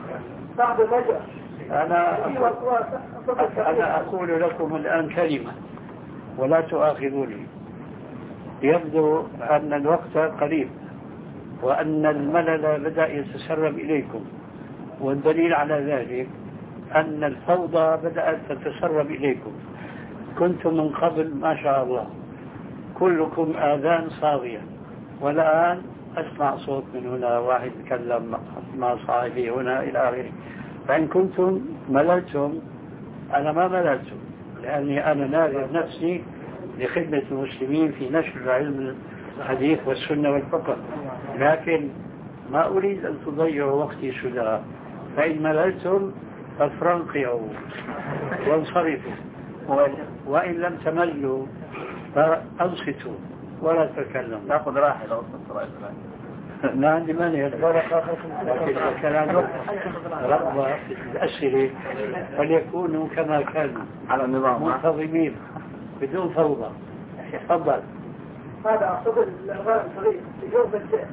أنا أقول لكم الآن كلمة ولا تؤاخذوني. يبدو أن الوقت قريب وأن الملل بدأ يتسرب إليكم، والدليل على ذلك أن الفوضى بدأت تتسرب إليكم. كنتم من قبل ما شاء الله كلكم آذان صاغية، والآن أسمع صوت من هنا، واحد يتكلم مع صاحبي هنا إلى آخره. فإن كنتم مللتم أنا ما مللتم، لأني أنا ناذر نفسي لخدمة المسلمين في نشر علم الحديث والسنة والفقه، لكن ما أريد أن تضيعوا وقتي سدى. فإن مللتم فافرنقعوا وانصرفوا، وإن لم تملوا فأنصتوا ولا تكلموا. ناخذ راحة لو وصلت ما عندي مانع، كلام رغبة في الأسئلة فليكونوا كما كانوا على النظام منتظمين بدون فوضى. تفضل. هذا أعتقد الأغاني الصغير في جوف الشيء،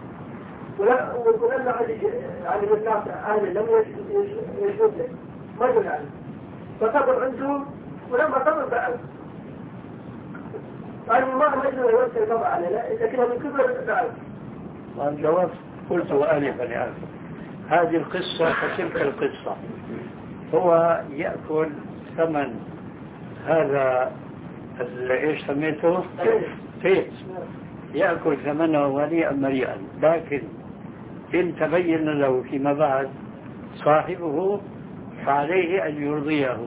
ولما علم الناس أهل لم يجوز له ما يقول عنه، فصبر عندهم ولما صبر فعل. قالوا ما مجنون يوصل طبعا عليه، لكنه من كبر فعل. والجواب قلت آنفا لآخر. هذه القصة فتلك القصة. هو يأكل ثمن هذا ايش سميته؟ فيت. يأكل ثمنه وليئا مريئا، لكن إن تبين له فيما بعد صاحبه فعليه أن يرضيه.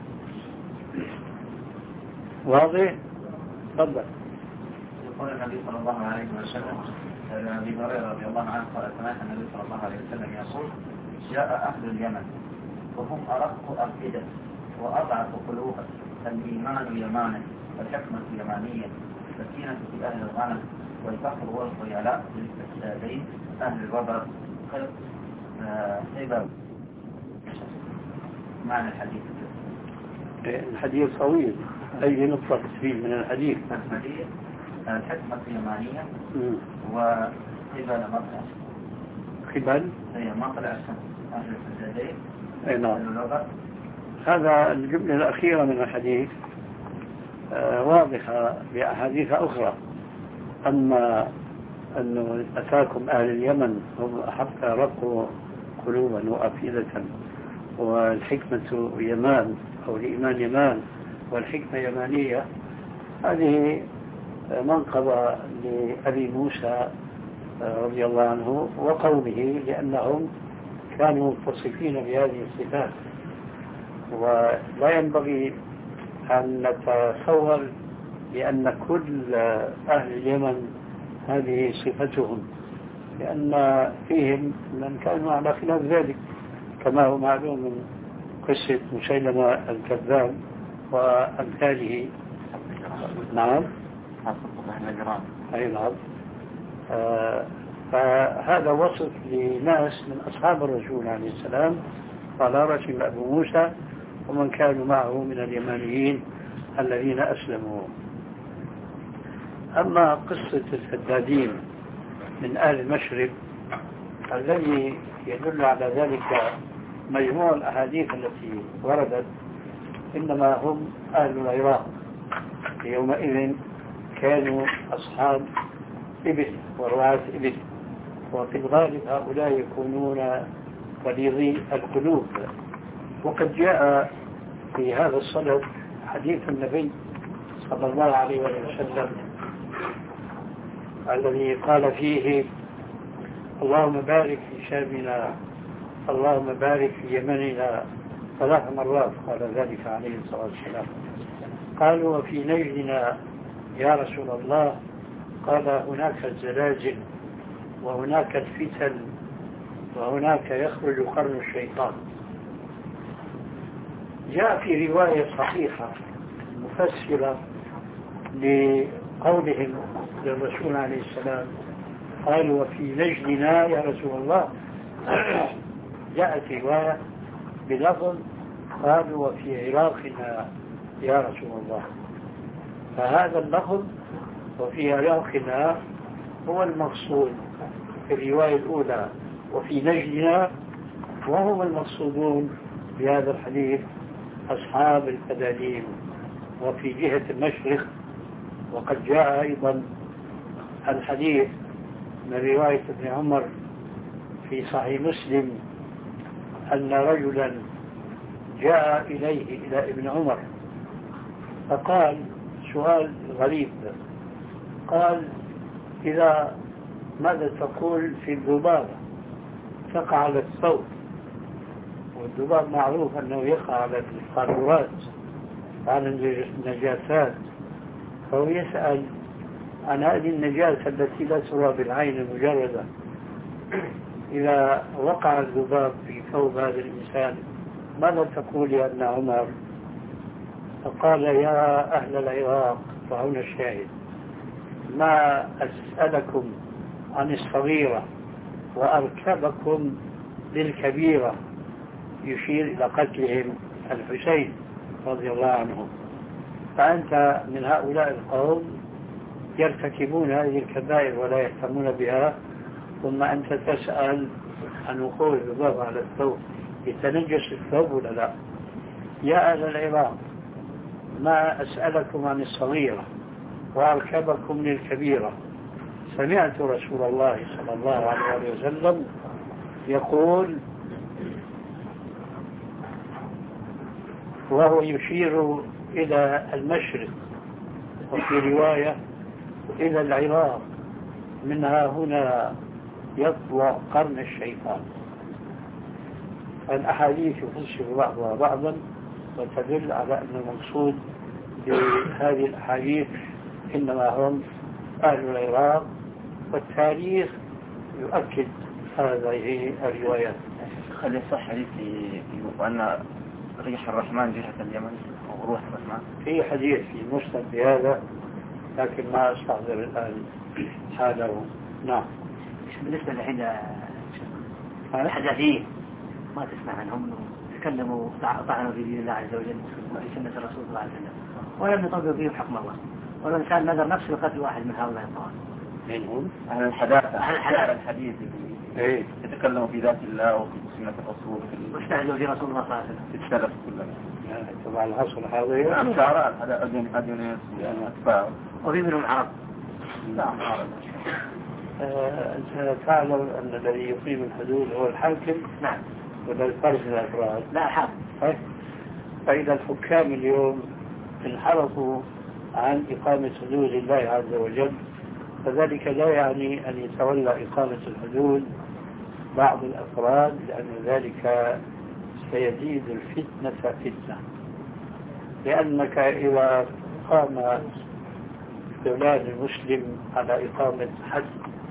واضح؟ تفضل. يقول النبي صلى الله عليه وسلم أبي هريرة رضي الله عنه قال سمعت النبي صلى الله عليه وسلم يقول جاء أهل اليمن وهم أرق أفئدة وأضعف قلوبا، الإيمان يمانة والحكمة يمانية، السكينة في أهل الغنم والفخر والخيلاء للفسادين أهل الوبر هبة. معنى الحديث الحديث طويل. أي نقطة تفيد من الحديث؟ الحديث الحكمة يمانية وهبة مطلع خبال هي مطلع أهل الفسادين أي نعم. هذا الجملة الأخيرة من الحديث واضحة بأحاديث أخرى. أما أنه أتاكم أهل اليمن هم حتى رقوا قلوبا وأفئدة، والحكمة يمان أو الإيمان يمان والحكمة يمانية، هذه منقبة لأبي موسى رضي الله عنه وقومه، لأنهم كانوا متصفين بهذه الصفات. ولا ينبغي أن نتصور بأن كل أهل اليمن هذه صفتهم، لأن فيهم من كانوا على خلاف ذلك، كما هو معلوم من قصة مسيلمة الكذاب وأمثاله. نعم، أي نعم. فهذا وصف لناس من أصحاب الرسول عليه السلام، قال رسم أبو موسى ومن كانوا معه من اليمانيين الذين أسلموا. أما قصة الفدادين من أهل المشرق الذي يدل على ذلك مجموع الأحاديث التي وردت، إنما هم أهل العراق. يومئذ كانوا أصحاب إبل ورعاة إبل، وفي الغالب هؤلاء يكونون غليظي القلوب. وقد جاء في هذا الصدد حديث النبي صلى الله عليه وسلم الذي قال فيه: اللهم بارك في شامنا، اللهم بارك في يمننا، 3 مرات قال ذلك عليه الصلاة والسلام. قالوا: وفي نجدنا يا رسول الله؟ قال: هناك الزلازل وهناك الفتن وهناك يخرج قرن الشيطان. جاء في رواية صحيحة مفسرة لقولهم للرسول عليه السلام، قالوا: وفي نجدنا يا رسول الله. جاءت رواية بلفظ قالوا: وفي عراقنا يا رسول الله. فهذا اللفظ وفي عراقنا هو المقصود في الرواية الأولى، وفي نجدنا، وهم المقصودون بهذا الحديث أصحاب الفدادين وفي جهة المشرق. وقد جاء أيضا الحديث من رواية ابن عمر في صحيح مسلم أن رجلا جاء إلى ابن عمر فقال سؤال غريب، قال: ماذا تقول في الذبابة تقع على الثوب؟ والذباب معروف أنه يقع على القارورات على النجاسات، فهو يسأل عن هذه النجاسة التي لا ترى بالعين المجردة، إذا وقع الذباب في ثوب هذا الإنسان ماذا تقول يا ابن عمر؟ فقال: يا أهل العراق، فهنا الشاهد، ما أسألكم عن الصغيرة وأركبكم للكبيرة، يشير إلى قتلهم الحسين رضي الله عنه. فأنت من هؤلاء القوم يرتكبون هذه الكبائر ولا يهتمون بها، ثم أنت تسأل عن وقوع الذباب على الثوب، يتنجس الثوب ولا لا؟ يا أهل العراق، ما أسألكم عن الصغيرة وأركبكم للكبيرة. سمعت رسول الله صلى الله عليه وسلم يقول وهو يشير إلى المشرق، وفي رواية إلى العراق، منها هنا يطلع قرن الشيطان. الأحاديث يفسر بعضها بعضا وتدل على أن المقصود بهذه الأحاديث إنما هم أهل العراق، والتاريخ يؤكد هذه الروايات. خلي صح حديث وأن ريح الرحمن جهة اليمن أو روح الرحمن، في حديث في المسند بهذا لكن ما أستحضر الآن حاله. نعم. بالنسبة الحداثين ما تسمع عنهم تكلموا طعنوا في دين الله عز وجل وفي سنة الرسول صلى الله عليه وسلم ولم يطبقوا فيهم حكم الله، والإنسان نذر نفسه لقتل واحد من هؤلاء الطوائف. منهم أهل الحداثة، أهل الحديث إيه يتكلموا في ذات الله وفي سنة الرسول واستهزئوا في رسول الله صلى الله عليه وسلم. في السلف كلها. يعني طبعا العصر الحاضر شعراء هذا أديونيس وأتباعه. وفي منهم عرب. نعم عرب. أنت تعلم أن الذي يقيم الحدود هو الحاكم؟ نعم. ولا الفرد من الأفراد؟ لا الحاكم. فإذا الحكام اليوم انحرفوا عن إقامة حدود الله عز وجل فذلك لا يعني أن يتولى إقامة الحدود بعض الأفراد لأن ذلك سيزيد الفتنة فتنة. لأنك إذا قام دولان المسلم على إقامة حد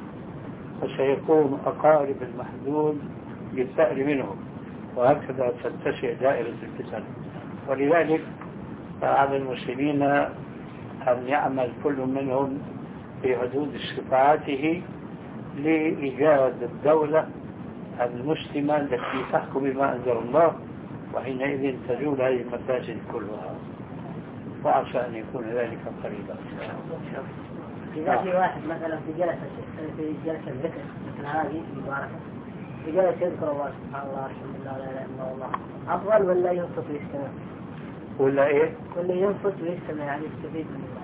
فسيكون أقارب المحدود بالثأر منهم وهكذا تتسع دائرة الفتن. ولذلك فعلى المسلمين أن يعمل كل منهم في حدود استطاعته لإيجاد الدولة المسلمة التي تحكم بما أنزل الله وحينئذ تزول هذه المفاسد كلها وعسى أن يكون ذلك قريبا. إذا في واحد مثلا في جلسة الذكر مثل هذه المباركة في جلسة يذكر الله سبحانه الله الحمد لله لا إله إلا الله أفضل ولا ينصت ويستمع؟ ولا إيه؟ ولا ينصت ويستمع يعني يستفيد من الله.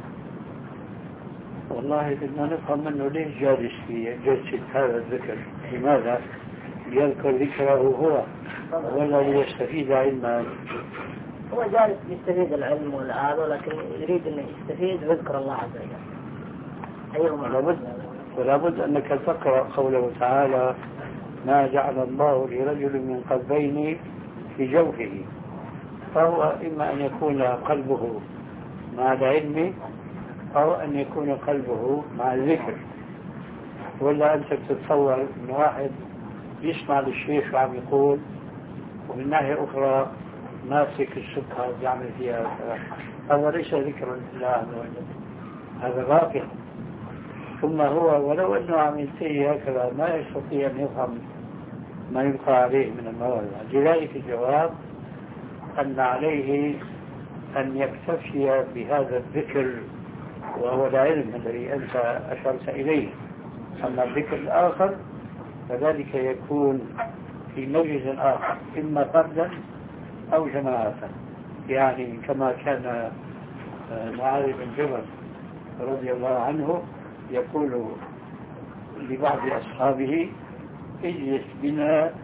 والله بدنا نفهم منه ليش جالس في جلسة هذا الذكر؟ لماذا يذكر ذكره هو ولا ليستفيد علما؟ هو جالس يستفيد العلم والهذا لكن يريد أن يستفيد ويذكر الله عز وجل. أيهما؟ ولا بد أنك تقرأ قوله تعالى ما جعل الله لرجل من قلبين في جوفه فهو إما أن يكون قلبه مع العلم أو أن يكون قلبه مع الذكر. ولا أنت تتصور أن واحد يسمع للشيخ وعم يقول ومن ناحية أخرى ماسك السكة يعمل فيها هذا ليس ذكرا لله عز وجل هذا باطل. ثم هو ولو أنه عم ينتهي هكذا ما يستطيع أن يفهم ما يبقى عليه من المواضع. لذلك الجواب أن عليه أن يكتفي بهذا الذكر وهو العلم الذي أنت أشرت إليه. أما الذكر الآخر فذلك يكون في مجلس آخر إما فردا أو جماعة يعني كما كان معاذ بن جبل رضي الله عنه يقول لبعض أصحابه اجلس بنا